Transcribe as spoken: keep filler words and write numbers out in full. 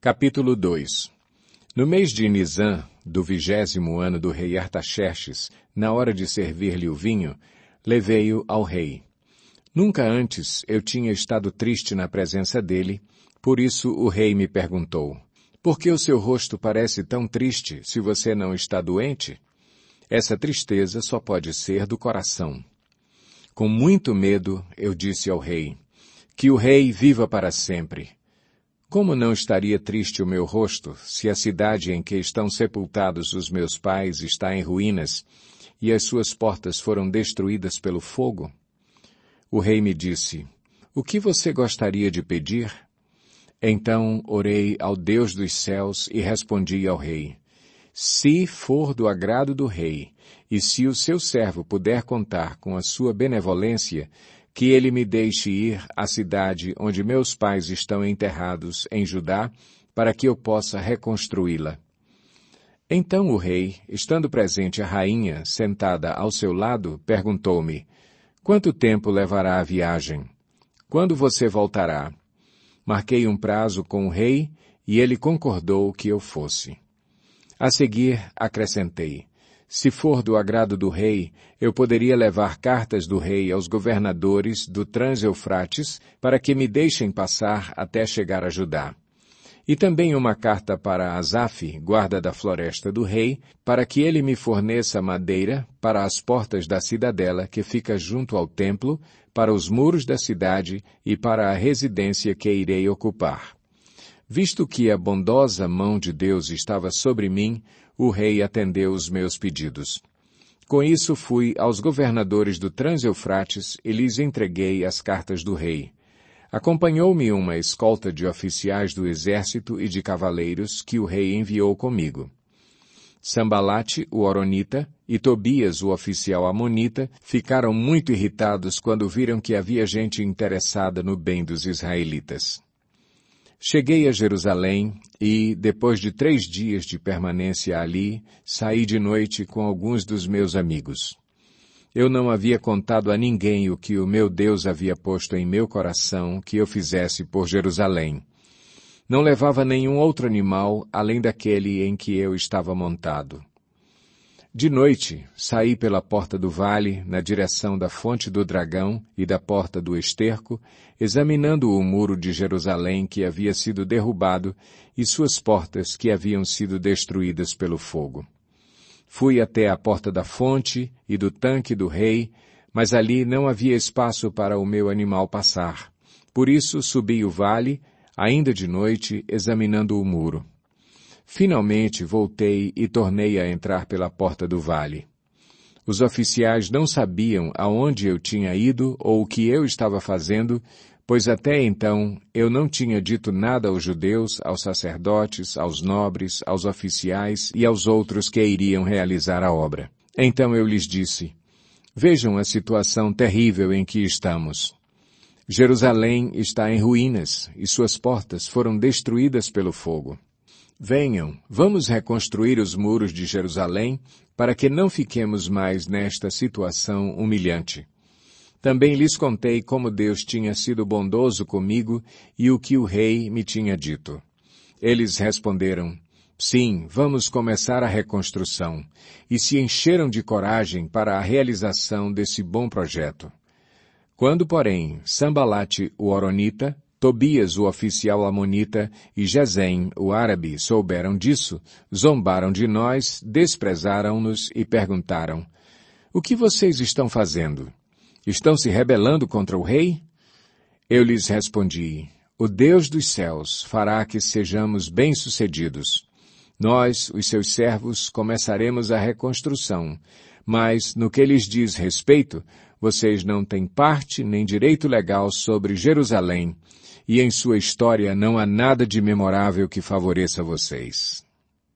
Capítulo dois. No mês de Nisã, do vigésimo ano do rei Artaxerxes, na hora de servir-lhe o vinho, levei-o ao rei. Nunca antes eu tinha estado triste na presença dele, por isso o rei me perguntou: por que o seu rosto parece tão triste se você não está doente? Essa tristeza só pode ser do coração. Com muito medo, eu disse ao rei: que o rei viva para sempre. Como não estaria triste o meu rosto, se a cidade em que estão sepultados os meus pais está em ruínas, e as suas portas foram destruídas pelo fogo? O rei me disse: o que você gostaria de pedir? Então orei ao Deus dos céus e respondi ao rei: se for do agrado do rei, e se o seu servo puder contar com a sua benevolência, que ele me deixe ir à cidade onde meus pais estão enterrados em Judá, para que eu possa reconstruí-la. Então o rei, estando presente a rainha, sentada ao seu lado, perguntou-me: quanto tempo levará a viagem? Quando você voltará? Marquei um prazo com o rei, e ele concordou que eu fosse. A seguir, acrescentei: se for do agrado do rei, eu poderia levar cartas do rei aos governadores do Trans-Eufrates para que me deixem passar até chegar a Judá. E também uma carta para Asaf, guarda da floresta do rei, para que ele me forneça madeira para as portas da cidadela que fica junto ao templo, para os muros da cidade e para a residência que irei ocupar. Visto que a bondosa mão de Deus estava sobre mim, o rei atendeu os meus pedidos. Com isso fui aos governadores do Trans-Eufrates e lhes entreguei as cartas do rei. Acompanhou-me uma escolta de oficiais do exército e de cavaleiros que o rei enviou comigo. Sambalate, o Horonita, e Tobias, o oficial amonita, ficaram muito irritados quando viram que havia gente interessada no bem dos israelitas. Cheguei a Jerusalém e, depois de três dias de permanência ali, saí de noite com alguns dos meus amigos. Eu não havia contado a ninguém o que o meu Deus havia posto em meu coração que eu fizesse por Jerusalém. Não levava nenhum outro animal além daquele em que eu estava montado. De noite, saí pela porta do vale, na direção da fonte do dragão e da porta do esterco, examinando o muro de Jerusalém que havia sido derrubado e suas portas que haviam sido destruídas pelo fogo. Fui até a porta da fonte e do tanque do rei, mas ali não havia espaço para o meu animal passar. Por isso subi o vale, ainda de noite, examinando o muro. Finalmente voltei e tornei a entrar pela porta do vale. Os oficiais não sabiam aonde eu tinha ido ou o que eu estava fazendo, pois até então eu não tinha dito nada aos judeus, aos sacerdotes, aos nobres, aos oficiais e aos outros que iriam realizar a obra. Então eu lhes disse: vejam a situação terrível em que estamos. Jerusalém está em ruínas e suas portas foram destruídas pelo fogo. Venham, vamos reconstruir os muros de Jerusalém para que não fiquemos mais nesta situação humilhante. Também lhes contei como Deus tinha sido bondoso comigo e o que o rei me tinha dito. Eles responderam: sim, vamos começar a reconstrução, e se encheram de coragem para a realização desse bom projeto. Quando, porém, Sambalate, o Horonita, Tobias, o oficial amonita, e Gesem, o árabe, souberam disso, zombaram de nós, desprezaram-nos e perguntaram: o que vocês estão fazendo? Estão se rebelando contra o rei? Eu lhes respondi: o Deus dos céus fará que sejamos bem-sucedidos. Nós, os seus servos, começaremos a reconstrução, mas, no que lhes diz respeito, vocês não têm parte nem direito legal sobre Jerusalém, e em sua história não há nada de memorável que favoreça vocês.